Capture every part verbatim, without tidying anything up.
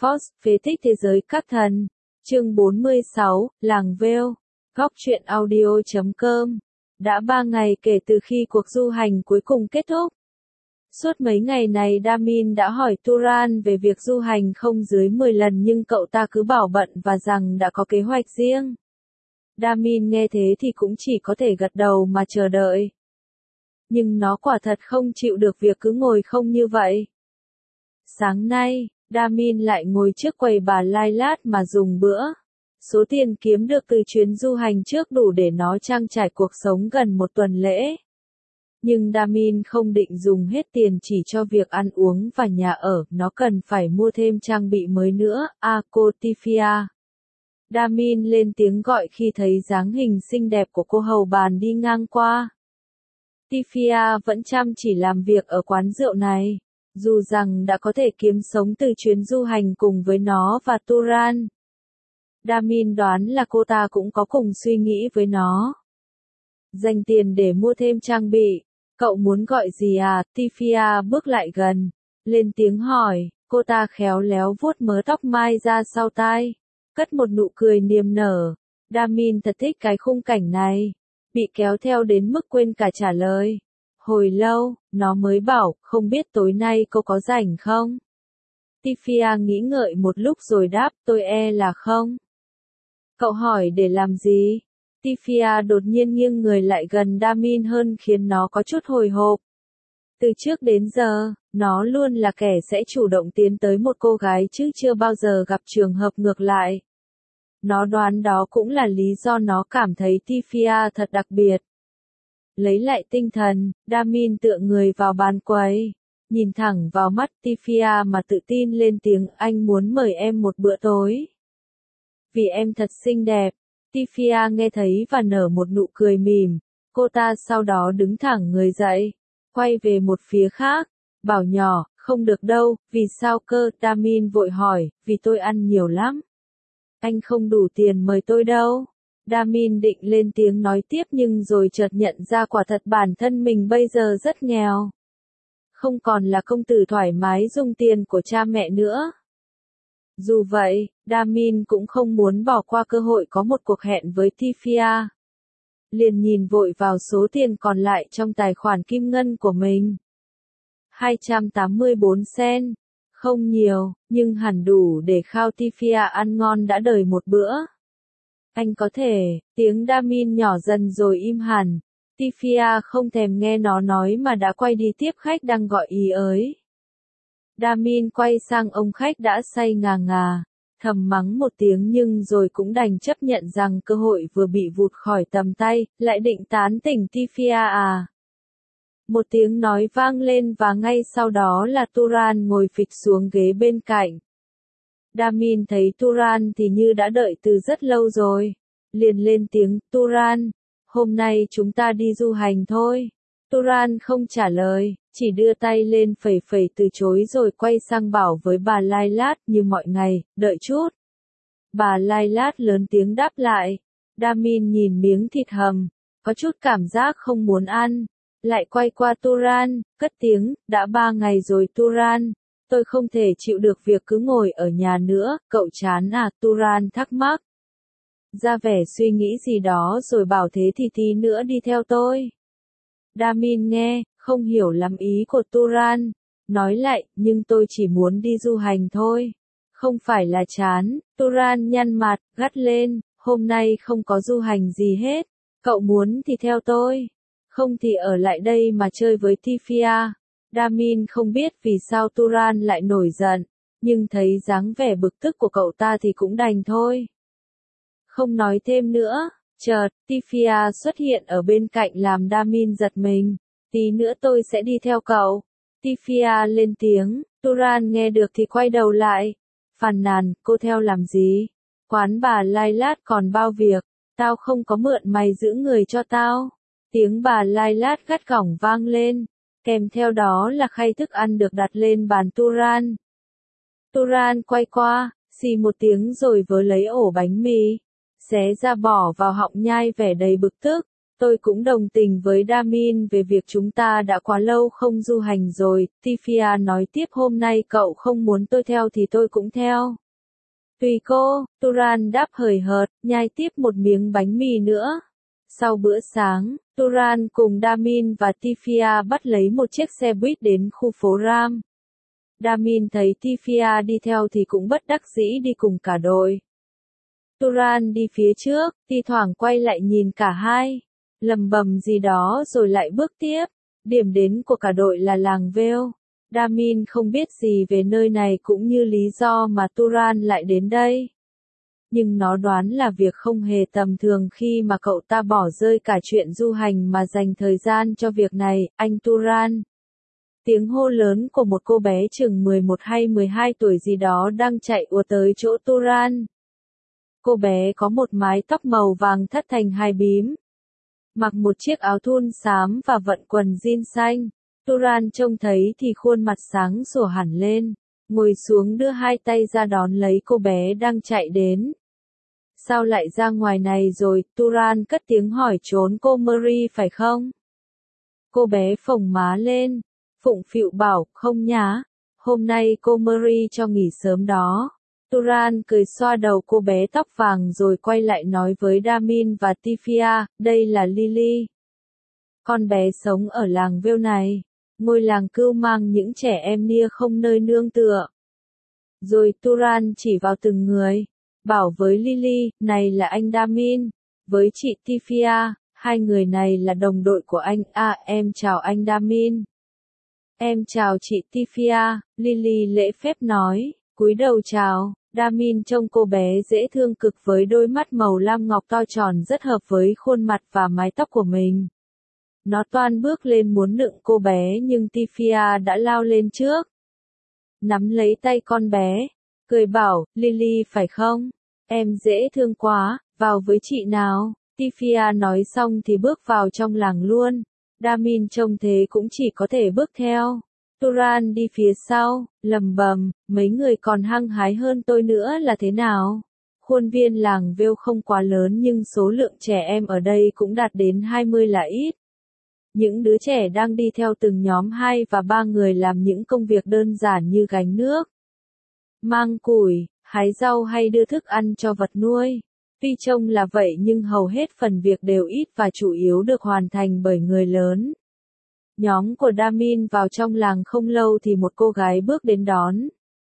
Fox, phế tích thế giới các thần. Chương bốn mươi sáu, Làng Vale. Góc truyện audio chấm com. Đã ba ngày kể từ khi cuộc du hành cuối cùng kết thúc. Suốt mấy ngày này Damin đã hỏi Turan về việc du hành không dưới mười lần nhưng cậu ta cứ bảo bận và rằng đã có kế hoạch riêng. Damin nghe thế thì cũng chỉ có thể gật đầu mà chờ đợi. Nhưng nó quả thật không chịu được việc cứ ngồi không như vậy. Sáng nay, Damin lại ngồi trước quầy bà Lai Lát mà dùng bữa. Số tiền kiếm được từ chuyến du hành trước đủ để nó trang trải cuộc sống gần một tuần lễ. Nhưng Damin không định dùng hết tiền chỉ cho việc ăn uống và nhà ở, nó cần phải mua thêm trang bị mới nữa. À cô Tifia. Damin lên tiếng gọi khi thấy dáng hình xinh đẹp của cô hầu bàn đi ngang qua. Tifia vẫn chăm chỉ làm việc ở quán rượu này, dù rằng đã có thể kiếm sống từ chuyến du hành cùng với nó và Turan. Damin đoán là cô ta cũng có cùng suy nghĩ với nó. Dành tiền để mua thêm trang bị. Cậu muốn gọi gì à? Tifia bước lại gần, lên tiếng hỏi. Cô ta khéo léo vuốt mớ tóc mai ra sau tai, cất một nụ cười niềm nở. Damin thật thích cái khung cảnh này, bị kéo theo đến mức quên cả trả lời. Hồi lâu, nó mới bảo, không biết tối nay cô có rảnh không? Tifia nghĩ ngợi một lúc rồi đáp, tôi e là không. Cậu hỏi để làm gì? Tifia đột nhiên nghiêng người lại gần Damin hơn khiến nó có chút hồi hộp. Từ trước đến giờ, nó luôn là kẻ sẽ chủ động tiến tới một cô gái chứ chưa bao giờ gặp trường hợp ngược lại. Nó đoán đó cũng là lý do nó cảm thấy Tifia thật đặc biệt. Lấy lại tinh thần, Damin tựa người vào bàn quầy, nhìn thẳng vào mắt Tifia mà tự tin lên tiếng, anh muốn mời em một bữa tối. Vì em thật xinh đẹp. Tifia nghe thấy và nở một nụ cười mỉm. Cô ta sau đó đứng thẳng người dậy, quay về một phía khác, bảo nhỏ, không được đâu. Vì sao cơ? Damin vội hỏi, vì tôi ăn nhiều lắm. Anh không đủ tiền mời tôi đâu. Damin định lên tiếng nói tiếp nhưng rồi chợt nhận ra quả thật bản thân mình bây giờ rất nghèo. Không còn là công tử thoải mái dùng tiền của cha mẹ nữa. Dù vậy, Damin cũng không muốn bỏ qua cơ hội có một cuộc hẹn với Tifia. Liền nhìn vội vào số tiền còn lại trong tài khoản kim ngân của mình. hai trăm tám mươi bốn cent. Không nhiều, nhưng hẳn đủ để khao Tifia ăn ngon đã đời một bữa. Anh có thể, tiếng Damin nhỏ dần rồi im hẳn. Tifia không thèm nghe nó nói mà đã quay đi tiếp khách đang gọi ý ới. Damin quay sang ông khách đã say ngà ngà, thầm mắng một tiếng nhưng rồi cũng đành chấp nhận rằng cơ hội vừa bị vụt khỏi tầm tay, lại định tán tỉnh Tifia à. Một tiếng nói vang lên và ngay sau đó là Turan ngồi phịch xuống ghế bên cạnh. Damin thấy Turan thì như đã đợi từ rất lâu rồi, liền lên tiếng, Turan, hôm nay chúng ta đi du hành thôi. Turan không trả lời, chỉ đưa tay lên phẩy phẩy từ chối rồi quay sang bảo với bà Lai Lát như mọi ngày, đợi chút. Bà Lai Lát lớn tiếng đáp lại. Damin nhìn miếng thịt hầm, có chút cảm giác không muốn ăn, lại quay qua Turan, cất tiếng, đã ba ngày rồi Turan, tôi không thể chịu được việc cứ ngồi ở nhà nữa, cậu chán à? Turan thắc mắc. Ra vẻ suy nghĩ gì đó rồi bảo thế thì tí nữa đi theo tôi. Damin nghe, không hiểu lắm ý của Turan, nói lại, nhưng tôi chỉ muốn đi du hành thôi. Không phải là chán. Turan nhăn mặt, gắt lên, hôm nay không có du hành gì hết, cậu muốn thì theo tôi, không thì ở lại đây mà chơi với Tifia. Damin không biết vì sao Turan lại nổi giận, nhưng thấy dáng vẻ bực tức của cậu ta thì cũng đành thôi. Không nói thêm nữa. Chợt, Tifia xuất hiện ở bên cạnh làm Damin giật mình. Tí nữa tôi sẽ đi theo cậu. Tifia lên tiếng. Turan nghe được thì quay đầu lại, phàn nàn, cô theo làm gì? Quán bà Lai Lát còn bao việc, tao không có mượn mày giữ người cho tao. Tiếng bà Lai Lát gắt gỏng vang lên, kèm theo đó là khay thức ăn được đặt lên bàn Turan. Turan quay qua, xì một tiếng rồi vớ lấy ổ bánh mì, xé ra bỏ vào họng nhai vẻ đầy bực tức. Tôi cũng đồng tình với Damin về việc chúng ta đã quá lâu không du hành rồi, Tifia nói tiếp hôm nay cậu không muốn tôi theo thì tôi cũng theo. Tùy cô, Turan đáp hời hợt, nhai tiếp một miếng bánh mì nữa. Sau bữa sáng, Turan cùng Damin và Tifia bắt lấy một chiếc xe buýt đến khu phố Ram. Damin thấy Tifia đi theo thì cũng bất đắc dĩ đi cùng cả đội. Turan đi phía trước, thi thoảng quay lại nhìn cả hai, lầm bầm gì đó rồi lại bước tiếp. Điểm đến của cả đội là làng Vale. Damin không biết gì về nơi này cũng như lý do mà Turan lại đến đây. Nhưng nó đoán là việc không hề tầm thường khi mà cậu ta bỏ rơi cả chuyện du hành mà dành thời gian cho việc này, anh Turan. Tiếng hô lớn của một cô bé chừng mười một hay mười hai tuổi gì đó đang chạy ùa tới chỗ Turan. Cô bé có một mái tóc màu vàng thắt thành hai bím, mặc một chiếc áo thun xám và vận quần jean xanh. Turan trông thấy thì khuôn mặt sáng sủa hẳn lên, ngồi xuống đưa hai tay ra đón lấy cô bé đang chạy đến. Sao lại ra ngoài này rồi? Turan cất tiếng hỏi trốn cô Marie phải không? Cô bé phồng má lên, phụng phịu bảo, không nhá, hôm nay cô Marie cho nghỉ sớm đó. Turan cười xoa đầu cô bé tóc vàng rồi quay lại nói với Damin và Tifia, đây là Lily. Con bé sống ở làng Vale này, ngôi làng cưu mang những trẻ em nia không nơi nương tựa. Rồi Turan chỉ vào từng người, bảo với Lily, này là anh Damin, với chị Tifia, hai người này là đồng đội của anh, à em chào anh Damin. Em chào chị Tifia, Lily lễ phép nói, cúi đầu chào. Damin trông cô bé dễ thương cực với đôi mắt màu lam ngọc to tròn rất hợp với khuôn mặt và mái tóc của mình. Nó toan bước lên muốn nựng cô bé nhưng Tifia đã lao lên trước. Nắm lấy tay con bé, cười bảo, Lily phải không? Em dễ thương quá, vào với chị nào. Tifia nói xong thì bước vào trong làng luôn. Damin trông thế cũng chỉ có thể bước theo. Turan đi phía sau, lầm bầm, mấy người còn hăng hái hơn tôi nữa là thế nào? Khuôn viên làng Vale không quá lớn nhưng số lượng trẻ em ở đây cũng đạt đến hai mươi là ít. Những đứa trẻ đang đi theo từng nhóm hai và ba người làm những công việc đơn giản như gánh nước, mang củi, hái rau hay đưa thức ăn cho vật nuôi. Tuy trông là vậy nhưng hầu hết phần việc đều ít và chủ yếu được hoàn thành bởi người lớn. Nhóm của Damin vào trong làng không lâu thì một cô gái bước đến đón.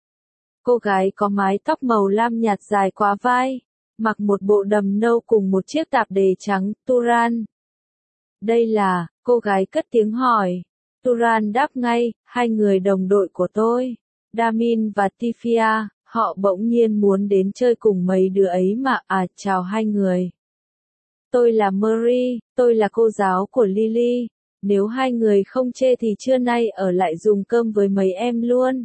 Cô gái có mái tóc màu lam nhạt dài quá vai, mặc một bộ đầm nâu cùng một chiếc tạp dề trắng. Turan. Đây là, cô gái cất tiếng hỏi. Turan đáp ngay, hai người đồng đội của tôi, Damin và Tifia, họ bỗng nhiên muốn đến chơi cùng mấy đứa ấy mà, à chào hai người. Tôi là Marie, tôi là cô giáo của Lily. Nếu hai người không chê thì trưa nay ở lại dùng cơm với mấy em luôn.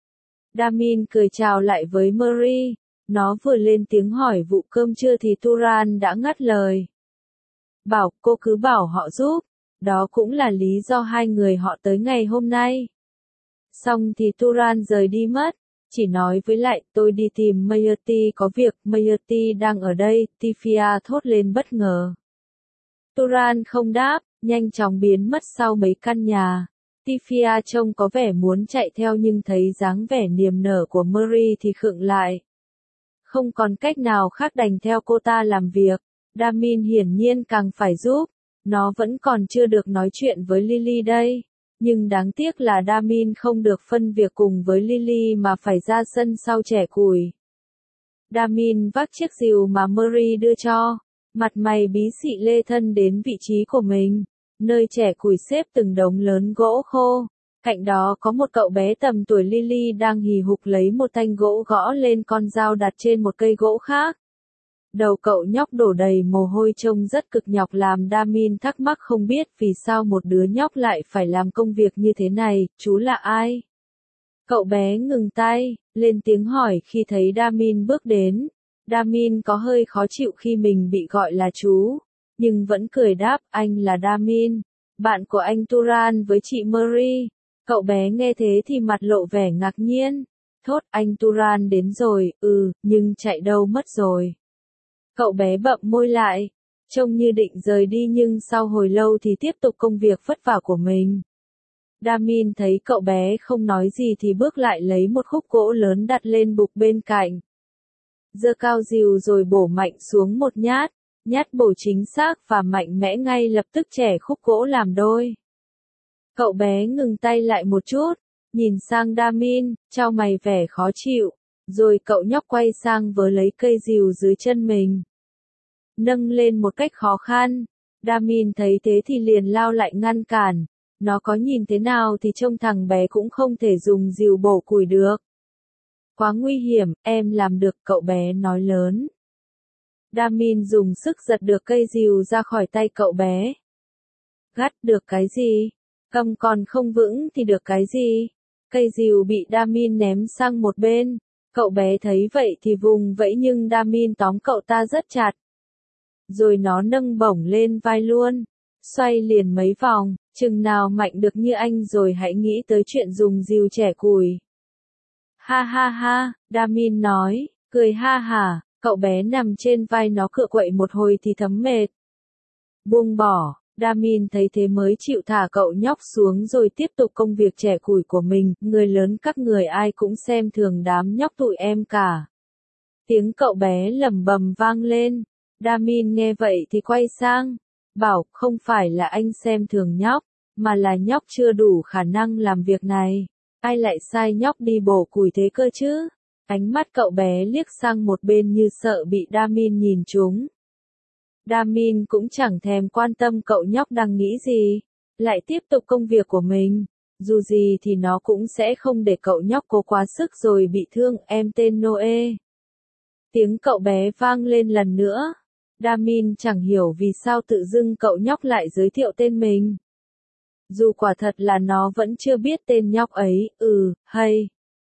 Damin cười chào lại với Marie. Nó vừa lên tiếng hỏi vụ cơm trưa thì Turan đã ngắt lời. Bảo cô cứ bảo họ giúp. Đó cũng là lý do hai người họ tới ngày hôm nay. Xong thì Turan rời đi mất. Chỉ nói với lại tôi đi tìm Mayerty có việc. Mayerty đang ở đây. Tifia thốt lên bất ngờ. Turan không đáp, nhanh chóng biến mất sau mấy căn nhà. Tifia trông có vẻ muốn chạy theo nhưng thấy dáng vẻ niềm nở của Marie thì khựng lại. Không còn cách nào khác đành theo cô ta làm việc. Damin hiển nhiên càng phải giúp. Nó vẫn còn chưa được nói chuyện với Lily đây. Nhưng đáng tiếc là Damin không được phân việc cùng với Lily mà phải ra sân sau chẻ củi. Damin vác chiếc rìu mà Marie đưa cho. Mặt mày bí xị lê thân đến vị trí của mình, nơi chẻ củi xếp từng đống lớn gỗ khô. Cạnh đó có một cậu bé tầm tuổi Lily đang hì hục lấy một thanh gỗ gõ lên con dao đặt trên một cây gỗ khác. Đầu cậu nhóc đổ đầy mồ hôi trông rất cực nhọc làm Damin thắc mắc không biết vì sao một đứa nhóc lại phải làm công việc như thế này, chú là ai? Cậu bé ngừng tay, lên tiếng hỏi khi thấy Damin bước đến. Damin có hơi khó chịu khi mình bị gọi là chú, nhưng vẫn cười đáp, anh là Damin, bạn của anh Turan với chị Marie. Cậu bé nghe thế thì mặt lộ vẻ ngạc nhiên. Thốt, anh Turan đến rồi, ừ, nhưng chạy đâu mất rồi. Cậu bé bậm môi lại. trông như định rời đi nhưng sau hồi lâu thì tiếp tục công việc vất vả của mình. Damin thấy cậu bé không nói gì thì bước lại lấy một khúc gỗ lớn đặt lên bục bên cạnh. Giơ cao dìu rồi bổ mạnh xuống một nhát, nhát bổ chính xác và mạnh mẽ ngay lập tức chẻ khúc gỗ làm đôi. Cậu bé ngừng tay lại một chút, nhìn sang Damin, chau mày vẻ khó chịu, rồi cậu nhóc quay sang với lấy cây dìu dưới chân mình. Nâng lên một cách khó khăn, Damin thấy thế thì liền lao lại ngăn cản, nó có nhìn thế nào thì trông thằng bé cũng không thể dùng dìu bổ củi được. Quá nguy hiểm, em làm được, cậu bé nói lớn. Damin dùng sức giật được cây dìu ra khỏi tay cậu bé. Gắt được cái gì? Cầm còn không vững thì được cái gì? Cây dìu bị Damin ném sang một bên. Cậu bé thấy vậy thì vùng vẫy nhưng Damin tóm cậu ta rất chặt. Rồi nó nâng bổng lên vai luôn. Xoay liền mấy vòng, chừng nào mạnh được như anh rồi hãy nghĩ tới chuyện dùng dìu chẻ củi. Ha ha ha, Damin nói, cười ha hả, cậu bé nằm trên vai nó cựa quậy một hồi thì thấm mệt. Buông bỏ, Damin thấy thế mới chịu thả cậu nhóc xuống rồi tiếp tục công việc chẻ củi của mình, người lớn các người ai cũng xem thường đám nhóc tụi em cả. Tiếng cậu bé lẩm bẩm vang lên, Damin nghe vậy thì quay sang, bảo không phải là anh xem thường nhóc, mà là nhóc chưa đủ khả năng làm việc này. Ai lại sai nhóc đi bổ củi thế cơ chứ? Ánh mắt cậu bé liếc sang một bên như sợ bị Damin nhìn trúng. Damin cũng chẳng thèm quan tâm cậu nhóc đang nghĩ gì, lại tiếp tục công việc của mình. Dù gì thì nó cũng sẽ không để cậu nhóc cố quá sức rồi bị thương. Em tên Noe. Tiếng cậu bé vang lên lần nữa. Damin chẳng hiểu vì sao tự dưng cậu nhóc lại giới thiệu tên mình. Dù quả thật là nó vẫn chưa biết tên nhóc ấy, ừ, hay.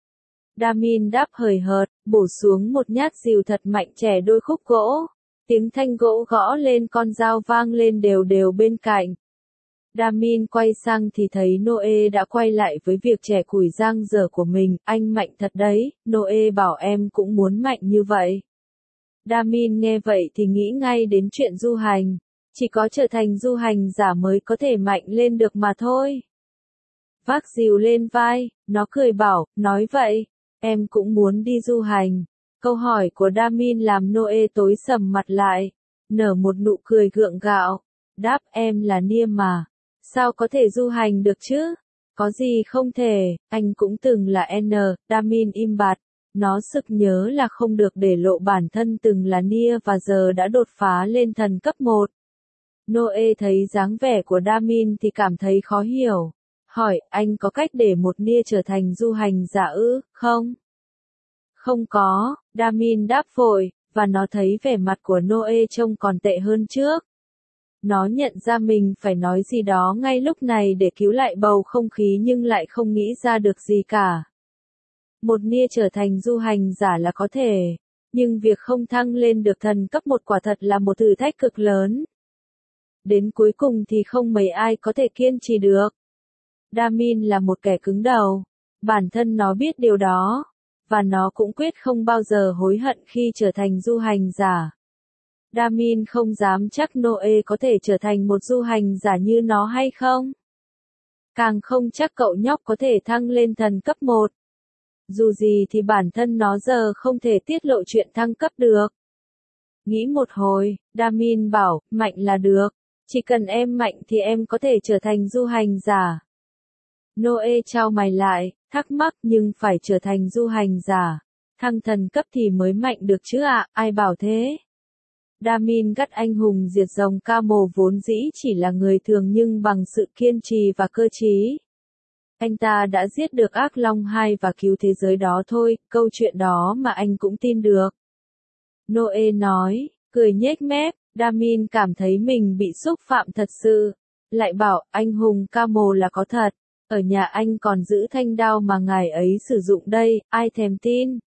Damin đáp hời hợt, bổ xuống một nhát dìu thật mạnh chẻ đôi khúc gỗ. Tiếng thanh gỗ gõ lên con dao vang lên đều đều bên cạnh. Damin quay sang thì thấy Noe đã quay lại với việc chẻ củi giang dở của mình. Anh mạnh thật đấy, Noe bảo em cũng muốn mạnh như vậy. Damin nghe vậy thì nghĩ ngay đến chuyện du hành. Chỉ có trở thành du hành giả mới có thể mạnh lên được mà thôi. Vác dìu lên vai, nó cười bảo, nói vậy, em cũng muốn đi du hành. Câu hỏi của Damin làm Noe tối sầm mặt lại, nở một nụ cười gượng gạo, đáp em là Niêm mà, sao có thể du hành được chứ? Có gì không thể, anh cũng từng là N, Damin im bặt, nó sực nhớ là không được để lộ bản thân từng là Nia và giờ đã đột phá lên thần cấp một. Noe thấy dáng vẻ của Damin thì cảm thấy khó hiểu, hỏi anh có cách để một Nia trở thành du hành giả ư, không? Không có, Damin đáp vội, và nó thấy vẻ mặt của Noe trông còn tệ hơn trước. Nó nhận ra mình phải nói gì đó ngay lúc này để cứu lại bầu không khí nhưng lại không nghĩ ra được gì cả. Một Nia trở thành du hành giả là có thể, nhưng việc không thăng lên được thần cấp một quả thật là một thử thách cực lớn. Đến cuối cùng thì không mấy ai có thể kiên trì được. Damin là một kẻ cứng đầu, bản thân nó biết điều đó, và nó cũng quyết không bao giờ hối hận khi trở thành du hành giả. Damin không dám chắc Noe có thể trở thành một du hành giả như nó hay không. Càng không chắc cậu nhóc có thể thăng lên thần cấp một. Dù gì thì bản thân nó giờ không thể tiết lộ chuyện thăng cấp được. Nghĩ một hồi, Damin bảo, mạnh là được. Chỉ cần em mạnh thì em có thể trở thành du hành giả. Noe chau mày lại, thắc mắc nhưng phải trở thành du hành giả. Thăng thần cấp thì mới mạnh được chứ ạ, à, ai bảo thế? Damin gắt anh hùng diệt rồng Camo vốn dĩ chỉ là người thường nhưng bằng sự kiên trì và cơ trí. Anh ta đã giết được ác long hai và cứu thế giới đó thôi, câu chuyện đó mà anh cũng tin được. Noe nói, cười nhếch mép, Damin cảm thấy mình bị xúc phạm thật sự. Lại bảo, anh hùng Camo là có thật, ở nhà anh còn giữ thanh đao mà ngài ấy sử dụng đây, ai thèm tin.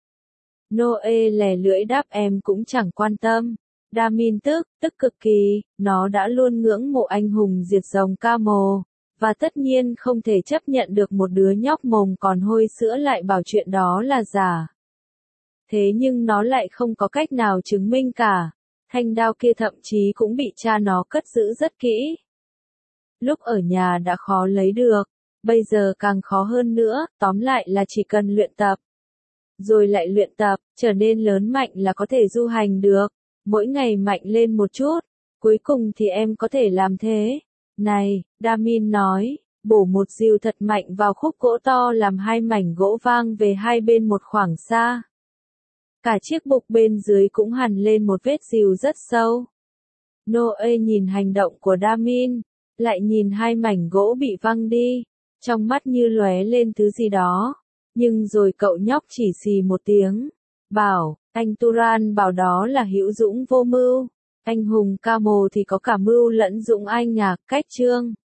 Noe lè lưỡi đáp em cũng chẳng quan tâm. Damin tức, tức cực kỳ, nó đã luôn ngưỡng mộ anh hùng diệt rồng Camo, và tất nhiên không thể chấp nhận được một đứa nhóc mồm còn hôi sữa lại bảo chuyện đó là giả. Thế nhưng nó lại không có cách nào chứng minh cả. Thanh đao kia thậm chí cũng bị cha nó cất giữ rất kỹ. Lúc ở nhà đã khó lấy được, bây giờ càng khó hơn nữa, tóm lại là chỉ cần luyện tập. Rồi lại luyện tập, trở nên lớn mạnh là có thể du hành được. Mỗi ngày mạnh lên một chút, cuối cùng thì em có thể làm thế. Này, Damin nói, bổ một dìu thật mạnh vào khúc gỗ to làm hai mảnh gỗ vang về hai bên một khoảng xa. Cả chiếc bục bên dưới cũng hằn lên một vết dìu rất sâu. Noe nhìn hành động của Damin, lại nhìn hai mảnh gỗ bị văng đi, trong mắt như lóe lên thứ gì đó. Nhưng rồi cậu nhóc chỉ xì một tiếng, bảo, anh Turan bảo đó là hữu dũng vô mưu, anh hùng ca mồ thì có cả mưu lẫn dũng anh à, cách chương.